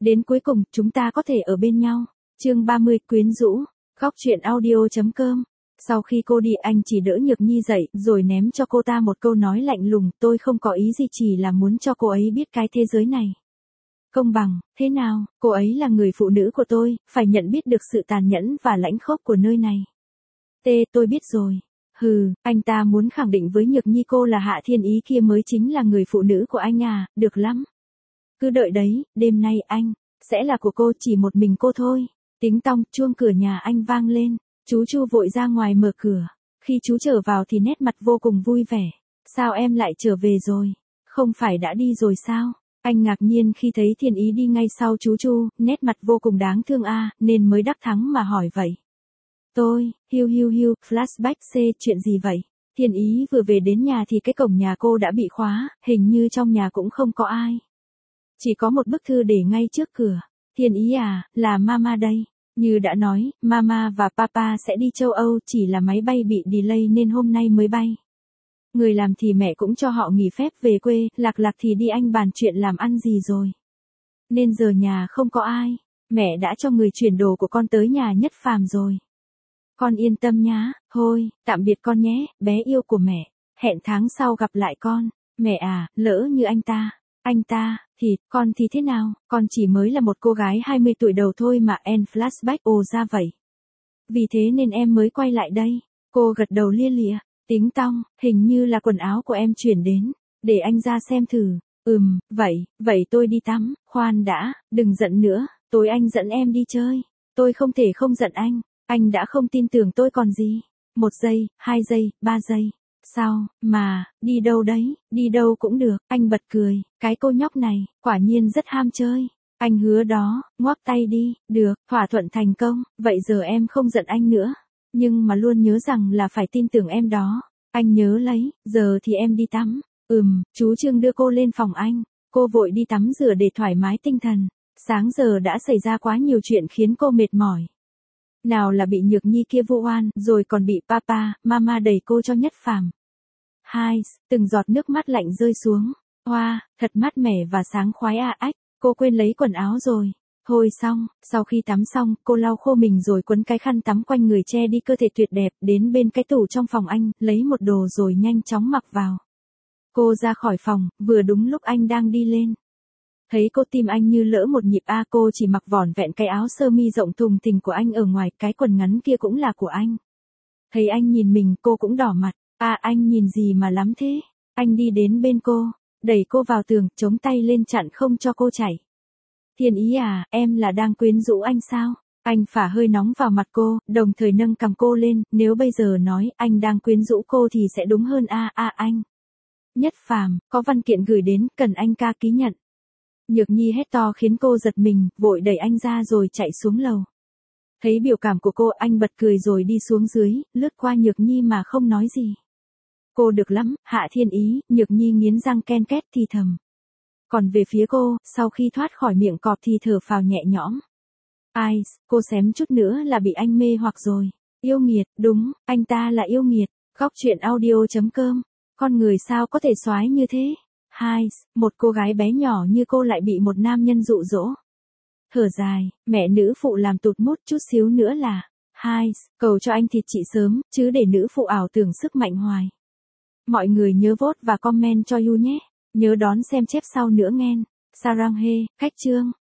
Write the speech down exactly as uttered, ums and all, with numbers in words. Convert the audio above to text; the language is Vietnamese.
Đến cuối cùng, chúng ta có thể ở bên nhau. Chương ba mươi, quyến rũ. Góc truyện audio.com. Sau khi cô đi anh chỉ đỡ Nhược Nhi dậy, rồi ném cho cô ta một câu nói lạnh lùng, tôi không có ý gì, chỉ là muốn cho cô ấy biết cái thế giới này công bằng, thế nào, cô ấy là người phụ nữ của tôi, phải nhận biết được sự tàn nhẫn và lãnh khốc của nơi này. T, tôi biết rồi. Hừ, anh ta muốn khẳng định với Nhược Nhi cô là Hạ Thiên Ý kia mới chính là người phụ nữ của anh à, được lắm. Cứ đợi đấy, đêm nay anh sẽ là của cô, chỉ một mình cô thôi. Tiếng tong, chuông cửa nhà anh vang lên, chú Chu vội ra ngoài mở cửa. Khi chú trở vào thì nét mặt vô cùng vui vẻ. Sao em lại trở về rồi? Không phải đã đi rồi sao? Anh ngạc nhiên khi thấy Thiên Ý đi ngay sau chú Chu, nét mặt vô cùng đáng thương a, à, nên mới đắc thắng mà hỏi vậy. Tôi, hiu hiu hiu, flashback C, chuyện gì vậy? Thiên Ý vừa về đến nhà thì cái cổng nhà cô đã bị khóa, hình như trong nhà cũng không có ai. Chỉ có một bức thư để ngay trước cửa. Thiên Ý à, là Mama đây. Như đã nói, Mama và Papa sẽ đi châu Âu, chỉ là máy bay bị delay nên hôm nay mới bay. Người làm thì mẹ cũng cho họ nghỉ phép về quê, Lạc Lạc thì đi Anh bàn chuyện làm ăn gì rồi. Nên giờ nhà không có ai, mẹ đã cho người chuyển đồ của con tới nhà Nhất Phàm rồi. Con yên tâm nhá, thôi, tạm biệt con nhé, bé yêu của mẹ, hẹn tháng sau gặp lại con. Mẹ à, lỡ như anh ta, anh ta, thì, con thì thế nào, con chỉ mới là một cô gái hai mươi tuổi đầu thôi mà en flashback ồ ra vậy. Vì thế nên em mới quay lại đây, cô gật đầu lia lịa. Tiếng tong, hình như là quần áo của em chuyển đến, để anh ra xem thử. Ừm, vậy, vậy tôi đi tắm, khoan đã, đừng giận nữa, tối anh dẫn em đi chơi. Tôi không thể không giận anh, anh đã không tin tưởng tôi còn gì. Một giây, hai giây, ba giây. Sao, mà, đi đâu đấy, đi đâu cũng được, anh bật cười, cái cô nhóc này, quả nhiên rất ham chơi. Anh hứa đó, ngoắc tay đi, được, thỏa thuận thành công, vậy giờ em không giận anh nữa. Nhưng mà luôn nhớ rằng là phải tin tưởng em đó. Anh nhớ lấy, giờ thì em đi tắm. Ừm, chú Trương đưa cô lên phòng anh. Cô vội đi tắm rửa để thoải mái tinh thần. Sáng giờ đã xảy ra quá nhiều chuyện khiến cô mệt mỏi. Nào là bị Nhược Nhi kia vu oan, rồi còn bị Papa, Mama đẩy cô cho Nhất Phàm. Hai, từng giọt nước mắt lạnh rơi xuống. Hoa, thật mát mẻ và sáng khoái à ách. Cô quên lấy quần áo rồi. Thôi xong, sau khi tắm xong, cô lau khô mình rồi quấn cái khăn tắm quanh người che đi cơ thể tuyệt đẹp, đến bên cái tủ trong phòng anh, lấy một đồ rồi nhanh chóng mặc vào. Cô ra khỏi phòng, vừa đúng lúc anh đang đi lên. Thấy cô tim anh như lỡ một nhịp a, cô chỉ mặc vỏn vẹn cái áo sơ mi rộng thùng thình của anh ở ngoài, cái quần ngắn kia cũng là của anh. Thấy anh nhìn mình, cô cũng đỏ mặt. À, anh nhìn gì mà lắm thế? Anh đi đến bên cô, đẩy cô vào tường, chống tay lên chặn không cho cô chảy. Thiên Ý à, em là đang quyến rũ anh sao? Anh phả hơi nóng vào mặt cô, đồng thời nâng cằm cô lên, nếu bây giờ nói anh đang quyến rũ cô thì sẽ đúng hơn a a anh. Nhất Phàm, có văn kiện gửi đến, cần anh ca ký nhận. Nhược Nhi hét to khiến cô giật mình, vội đẩy anh ra rồi chạy xuống lầu. Thấy biểu cảm của cô, anh bật cười rồi đi xuống dưới, lướt qua Nhược Nhi mà không nói gì. Cô được lắm, Hạ Thiên Ý, Nhược Nhi nghiến răng ken két thì thầm. Còn về phía cô, sau khi thoát khỏi miệng cọp thì thở phào nhẹ nhõm. Ai, cô xém chút nữa là bị anh mê hoặc rồi. Yêu nghiệt, đúng, anh ta là yêu nghiệt. Góc truyện audio.com. Con người sao có thể soái như thế? Hai, một cô gái bé nhỏ như cô lại bị một nam nhân dụ dỗ. Thở dài, mẹ nữ phụ làm tụt mút chút xíu nữa là. Hai, cầu cho anh thịt chị sớm, chứ để nữ phụ ảo tưởng sức mạnh hoài. Mọi người nhớ vote và comment cho Yu nhé. Nhớ đón xem chép sau nữa nghe. Sarang He, cách chương.